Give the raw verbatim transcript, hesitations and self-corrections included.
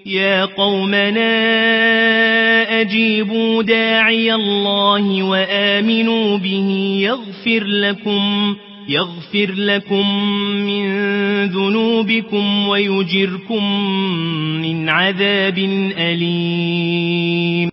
يا قومنا أجيبوا داعي الله وآمنوا به يغفر لكم يغفر لكم من ذنوبكم ويجركم من عذاب أليم.